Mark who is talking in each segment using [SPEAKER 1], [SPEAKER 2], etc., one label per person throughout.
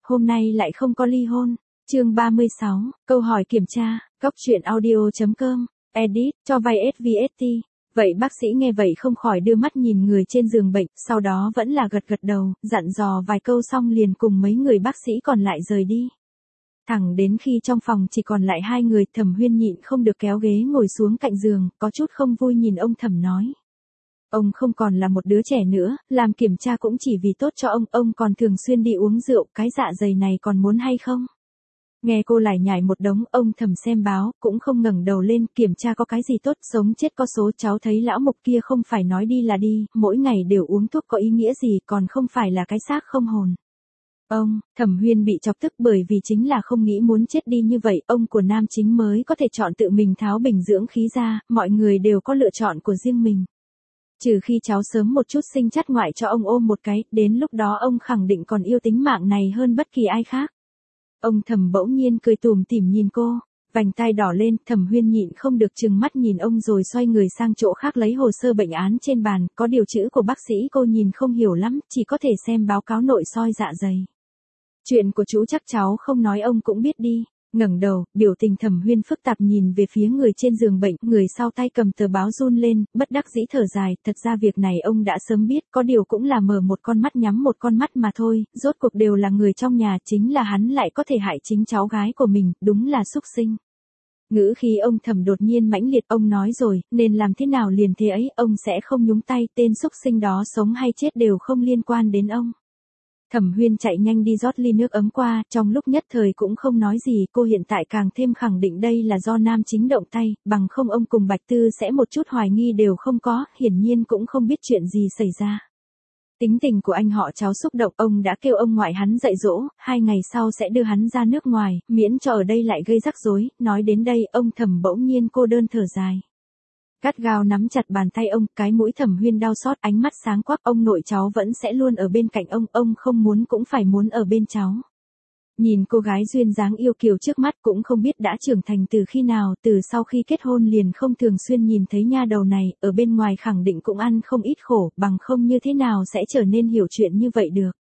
[SPEAKER 1] hôm nay lại không có ly hôn. Chương 36, câu hỏi kiểm tra, Cóc truyện audio.com, edit, cho vay SVST. Vậy bác sĩ nghe vậy không khỏi đưa mắt nhìn người trên giường bệnh, sau đó vẫn là gật gật đầu, dặn dò vài câu xong liền cùng mấy người bác sĩ còn lại rời đi. Thẳng đến khi trong phòng chỉ còn lại hai người, Thẩm Huyên nhịn không được kéo ghế ngồi xuống cạnh giường, có chút không vui nhìn ông Thẩm nói. Ông không còn là một đứa trẻ nữa, làm kiểm tra cũng chỉ vì tốt cho ông còn thường xuyên đi uống rượu, cái dạ dày này còn muốn hay không? Nghe cô lải nhải một đống, ông Thẩm xem báo, cũng không ngẩng đầu lên, kiểm tra có cái gì tốt, sống chết có số. Cháu thấy lão mục kia không phải nói đi là đi, mỗi ngày đều uống thuốc có ý nghĩa gì, còn không phải là cái xác không hồn. Ông, Thẩm Huyên bị chọc tức bởi vì chính là không nghĩ muốn chết đi như vậy, ông của nam chính mới có thể chọn tự mình tháo bình dưỡng khí ra, mọi người đều có lựa chọn của riêng mình. Trừ khi cháu sớm một chút sinh chắt ngoại cho ông ôm một cái, đến lúc đó ông khẳng định còn yêu tính mạng này hơn bất kỳ ai khác. Ông Thẩm bỗng nhiên cười tủm tỉm nhìn cô, vành tai đỏ lên, Thẩm Huyên nhịn không được trừng mắt nhìn ông rồi xoay người sang chỗ khác lấy hồ sơ bệnh án trên bàn, có điều chữ của bác sĩ cô nhìn không hiểu lắm, chỉ có thể xem báo cáo nội soi dạ dày. Chuyện của chú chắc cháu không nói ông cũng biết đi. Ngẩng đầu, biểu tình Thẩm Huyên phức tạp nhìn về phía người trên giường bệnh, người sau tay cầm tờ báo run lên, bất đắc dĩ thở dài, thật ra việc này ông đã sớm biết, có điều cũng là mở một con mắt nhắm một con mắt mà thôi, rốt cuộc đều là người trong nhà, chính là hắn lại có thể hại chính cháu gái của mình, đúng là xúc sinh. Ngữ khí ông Thẩm đột nhiên mãnh liệt, ông nói rồi, nên làm thế nào liền thế ấy, ông sẽ không nhúng tay, tên xúc sinh đó sống hay chết đều không liên quan đến ông. Thẩm Huyên chạy nhanh đi rót ly nước ấm qua, trong lúc nhất thời cũng không nói gì, cô hiện tại càng thêm khẳng định đây là do nam chính động tay, bằng không ông cùng Bạch Tư sẽ một chút hoài nghi đều không có, hiển nhiên cũng không biết chuyện gì xảy ra. Tính tình của anh họ cháu xúc động, ông đã kêu ông ngoại hắn dạy dỗ, 2 ngày sau sẽ đưa hắn ra nước ngoài, miễn cho ở đây lại gây rắc rối, nói đến đây, ông Thẩm bỗng nhiên cô đơn thở dài. Gắt gao nắm chặt bàn tay ông, cái mũi Thẩm Huyên đau xót, ánh mắt sáng quắc, ông nội cháu vẫn sẽ luôn ở bên cạnh ông không muốn cũng phải muốn ở bên cháu. Nhìn cô gái duyên dáng yêu kiều trước mắt cũng không biết đã trưởng thành từ khi nào, từ sau khi kết hôn liền không thường xuyên nhìn thấy nha đầu này, ở bên ngoài khẳng định cũng ăn không ít khổ, bằng không như thế nào sẽ trở nên hiểu chuyện như vậy được.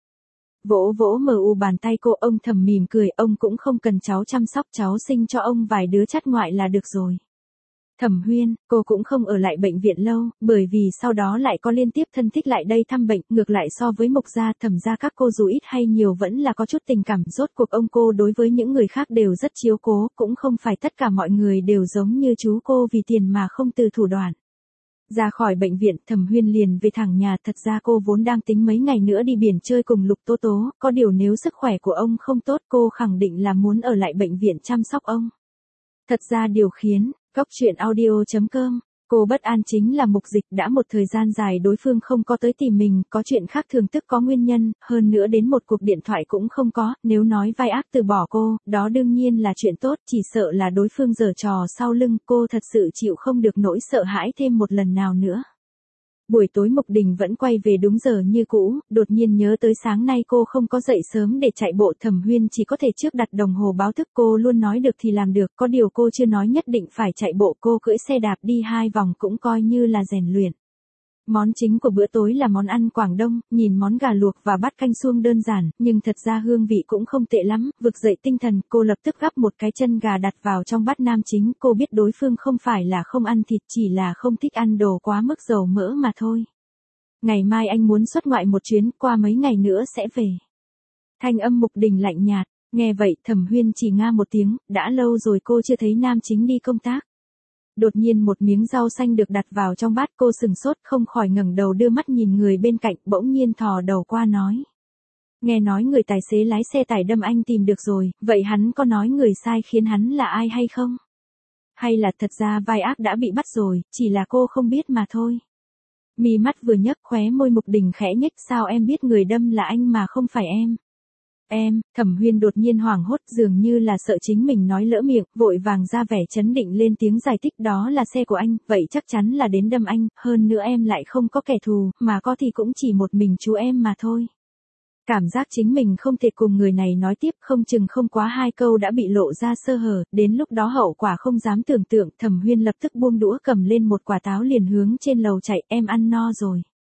[SPEAKER 1] Vỗ vỗ mờ u bàn tay cô, ông Thẩm mỉm cười, ông cũng không cần cháu chăm sóc, cháu sinh cho ông vài đứa chắt ngoại là được rồi. Thẩm Huyên, cô cũng không ở lại bệnh viện lâu, bởi vì sau đó lại có liên tiếp thân thích lại đây thăm bệnh, ngược lại so với Mục gia, Thẩm gia các cô dù ít hay nhiều vẫn là có chút tình cảm, rốt cuộc ông cô đối với những người khác đều rất chiếu cố, cũng không phải tất cả mọi người đều giống như chú cô vì tiền mà không từ thủ đoạn. Ra khỏi bệnh viện, Thẩm Huyên liền về thẳng nhà, thật ra cô vốn đang tính mấy ngày nữa đi biển chơi cùng Lục Tố Tố, có điều nếu sức khỏe của ông không tốt cô khẳng định là muốn ở lại bệnh viện chăm sóc ông. Thật ra điều khiến Cóc truyện audio.com, cô bất an chính là Mục Dịch, đã một thời gian dài đối phương không có tới tìm mình, có chuyện khác thường tức có nguyên nhân, hơn nữa đến một cuộc điện thoại cũng không có, nếu nói vai ác từ bỏ cô, đó đương nhiên là chuyện tốt, chỉ sợ là đối phương giở trò sau lưng, cô thật sự chịu không được nỗi sợ hãi thêm một lần nào nữa. Buổi tối Mục Đình vẫn quay về đúng giờ như cũ, đột nhiên nhớ tới sáng nay cô không có dậy sớm để chạy bộ, Thẩm Huyên chỉ có thể trước đặt đồng hồ báo thức, cô luôn nói được thì làm được, có điều cô chưa nói nhất định phải chạy bộ, cô cưỡi xe đạp đi 2 vòng cũng coi như là rèn luyện. Món chính của bữa tối là món ăn Quảng Đông, nhìn món gà luộc và bát canh suông đơn giản, nhưng thật ra hương vị cũng không tệ lắm, vực dậy tinh thần, cô lập tức gắp một cái chân gà đặt vào trong bát nam chính, cô biết đối phương không phải là không ăn thịt, chỉ là không thích ăn đồ quá mức dầu mỡ mà thôi. Ngày mai anh muốn xuất ngoại một chuyến, qua mấy ngày nữa sẽ về. Thanh âm Mục Đình lạnh nhạt, nghe vậy Thẩm Huyên chỉ nga một tiếng, đã lâu rồi cô chưa thấy nam chính đi công tác. Đột nhiên một miếng rau xanh được đặt vào trong bát, cô sừng sốt không khỏi ngẩng đầu đưa mắt nhìn người bên cạnh, bỗng nhiên thò đầu qua nói. Nghe nói người tài xế lái xe tải đâm anh tìm được rồi, vậy hắn có nói người sai khiến hắn là ai hay không? Hay là thật ra vai ác đã bị bắt rồi, chỉ là cô không biết mà thôi. Mi mắt vừa nhấc, khóe môi Mục Đình khẽ nhếch, sao em biết người đâm là anh mà không phải em? Em, Thẩm Huyên đột nhiên hoảng hốt, dường như là sợ chính mình nói lỡ miệng, vội vàng ra vẻ chấn định lên tiếng giải thích, đó là xe của anh, vậy chắc chắn là đến đâm anh, hơn nữa em lại không có kẻ thù, mà có thì cũng chỉ một mình chú em mà thôi. Cảm giác chính mình không thể cùng người này nói tiếp, không chừng không quá 2 câu đã bị lộ ra sơ hở, đến lúc đó hậu quả không dám tưởng tượng, Thẩm Huyên lập tức buông đũa cầm lên một quả táo liền hướng trên lầu chạy, em ăn no rồi.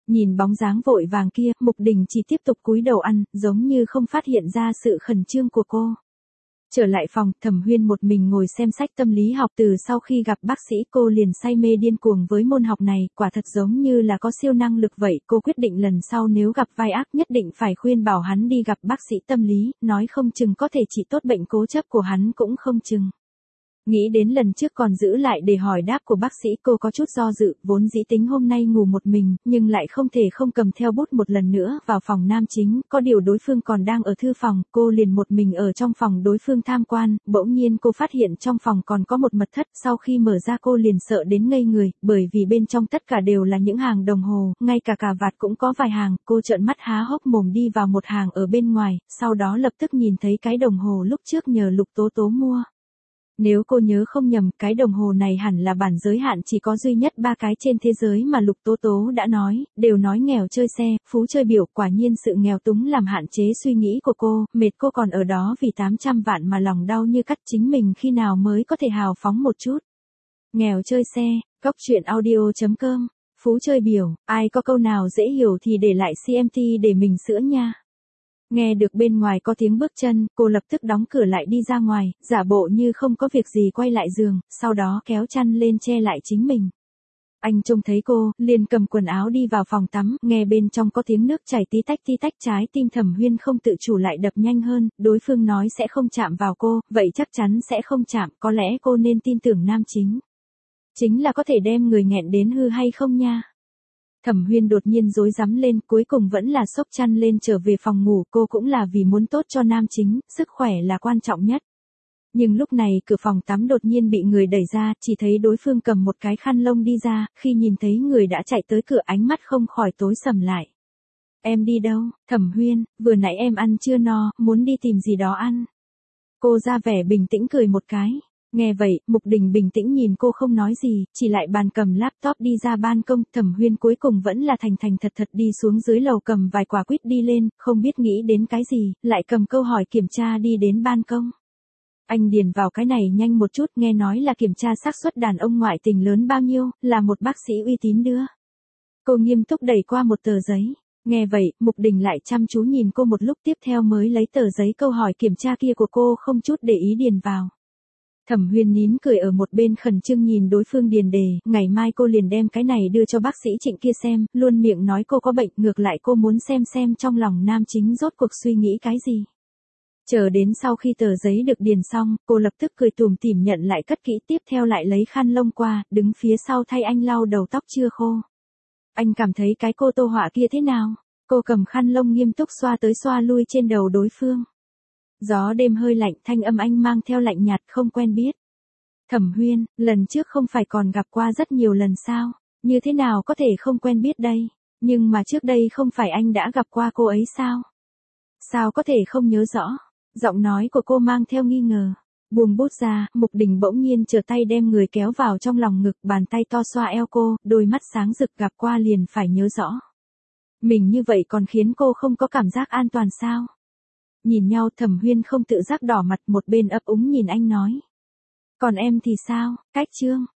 [SPEAKER 1] Nhìn bóng dáng vội vàng kia, Mục Đình chỉ tiếp tục cúi đầu ăn, giống như không phát hiện ra sự khẩn trương của cô. Trở lại phòng, Thẩm Huyên một mình ngồi xem sách tâm lý học. Từ sau khi gặp bác sĩ cô liền say mê điên cuồng với môn học này, quả thật giống như là có siêu năng lực vậy. Cô quyết định lần sau nếu gặp vai ác nhất định phải khuyên bảo hắn đi gặp bác sĩ tâm lý, nói không chừng có thể trị tốt bệnh cố chấp của hắn cũng không chừng. Nghĩ đến lần trước còn giữ lại để hỏi đáp của bác sĩ, cô có chút do dự, vốn dĩ tính hôm nay ngủ một mình, nhưng lại không thể không cầm theo bút một lần nữa vào phòng nam chính, có điều đối phương còn đang ở thư phòng, cô liền một mình ở trong phòng đối phương tham quan, bỗng nhiên cô phát hiện trong phòng còn có một mật thất, sau khi mở ra cô liền sợ đến ngây người, bởi vì bên trong tất cả đều là những hàng đồng hồ, ngay cả cà vạt cũng có vài hàng, cô trợn mắt há hốc mồm đi vào một hàng ở bên ngoài, sau đó lập tức nhìn thấy cái đồng hồ lúc trước nhờ Lục Tố Tố mua. Nếu cô nhớ không nhầm, cái đồng hồ này hẳn là bản giới hạn chỉ có duy nhất 3 cái trên thế giới mà Lục Tố Tố đã nói, đều nói nghèo chơi xe, phú chơi biểu, quả nhiên sự nghèo túng làm hạn chế suy nghĩ của cô, mệt cô còn ở đó vì 800 vạn mà lòng đau như cắt, chính mình khi nào mới có thể hào phóng một chút. Nghèo chơi xe, Cóc Truyện Audio.com, phú chơi biểu, ai có câu nào dễ hiểu thì để lại CMT để mình sửa nha. Nghe được bên ngoài có tiếng bước chân, cô lập tức đóng cửa lại đi ra ngoài, giả bộ như không có việc gì quay lại giường, sau đó kéo chăn lên che lại chính mình. Anh trông thấy cô, liền cầm quần áo đi vào phòng tắm, nghe bên trong có tiếng nước chảy tí tách trái tim Thẩm Huyên không tự chủ lại đập nhanh hơn, đối phương nói sẽ không chạm vào cô, vậy chắc chắn sẽ không chạm, có lẽ cô nên tin tưởng nam chính. Chính là có thể đem người nghẹn đến hư hay không nha. Thẩm Huyên đột nhiên rối rắm lên, cuối cùng vẫn là xốc chăn lên trở về phòng ngủ, cô cũng là vì muốn tốt cho nam chính, sức khỏe là quan trọng nhất. Nhưng lúc này cửa phòng tắm đột nhiên bị người đẩy ra, chỉ thấy đối phương cầm một cái khăn lông đi ra, khi nhìn thấy người đã chạy tới cửa ánh mắt không khỏi tối sầm lại. Em đi đâu, Thẩm Huyên, vừa nãy em ăn chưa no, muốn đi tìm gì đó ăn. Cô ra vẻ bình tĩnh cười một cái. Nghe vậy, Mục Đình bình tĩnh nhìn cô không nói gì, chỉ lại bàn cầm laptop đi ra ban công. Thẩm Huyên cuối cùng vẫn là thành thật đi xuống dưới lầu cầm vài quả quýt đi lên, không biết nghĩ đến cái gì, lại cầm câu hỏi kiểm tra đi đến ban công. Anh điền vào cái này nhanh một chút, nghe nói là kiểm tra xác suất đàn ông ngoại tình lớn bao nhiêu, là một bác sĩ uy tín đưa. Cô nghiêm túc đẩy qua một tờ giấy. Nghe vậy, Mục Đình lại chăm chú nhìn cô một lúc, tiếp theo mới lấy tờ giấy câu hỏi kiểm tra kia của cô không chút để ý điền vào. Thẩm Huyên nín cười ở một bên khẩn trương nhìn đối phương điền đề, ngày mai cô liền đem cái này đưa cho bác sĩ Trịnh kia xem, luôn miệng nói cô có bệnh, ngược lại cô muốn xem trong lòng nam chính rốt cuộc suy nghĩ cái gì. Chờ đến sau khi tờ giấy được điền xong, cô lập tức cười tủm tỉm nhận lại cất kỹ, tiếp theo lại lấy khăn lông qua, đứng phía sau thay anh lau đầu tóc chưa khô. Anh cảm thấy cái cô tô họa kia thế nào? Cô cầm khăn lông nghiêm túc xoa tới xoa lui trên đầu đối phương. Gió đêm hơi lạnh, thanh âm anh mang theo lạnh nhạt, không quen biết. Thẩm Huyên, lần trước không phải còn gặp qua rất nhiều lần sao? Như thế nào có thể không quen biết đây? Nhưng mà trước đây không phải anh đã gặp qua cô ấy sao? Sao có thể không nhớ rõ? Giọng nói của cô mang theo nghi ngờ. Buông bút ra, Mục Đình bỗng nhiên trở tay đem người kéo vào trong lòng ngực, bàn tay to xoa eo cô, đôi mắt sáng rực, gặp qua liền phải nhớ rõ. Mình như vậy còn khiến cô không có cảm giác an toàn sao? Nhìn nhau, Thẩm Huyên không tự giác đỏ mặt, một bên ấp úng nhìn anh nói. Còn em thì sao, Cách Trương?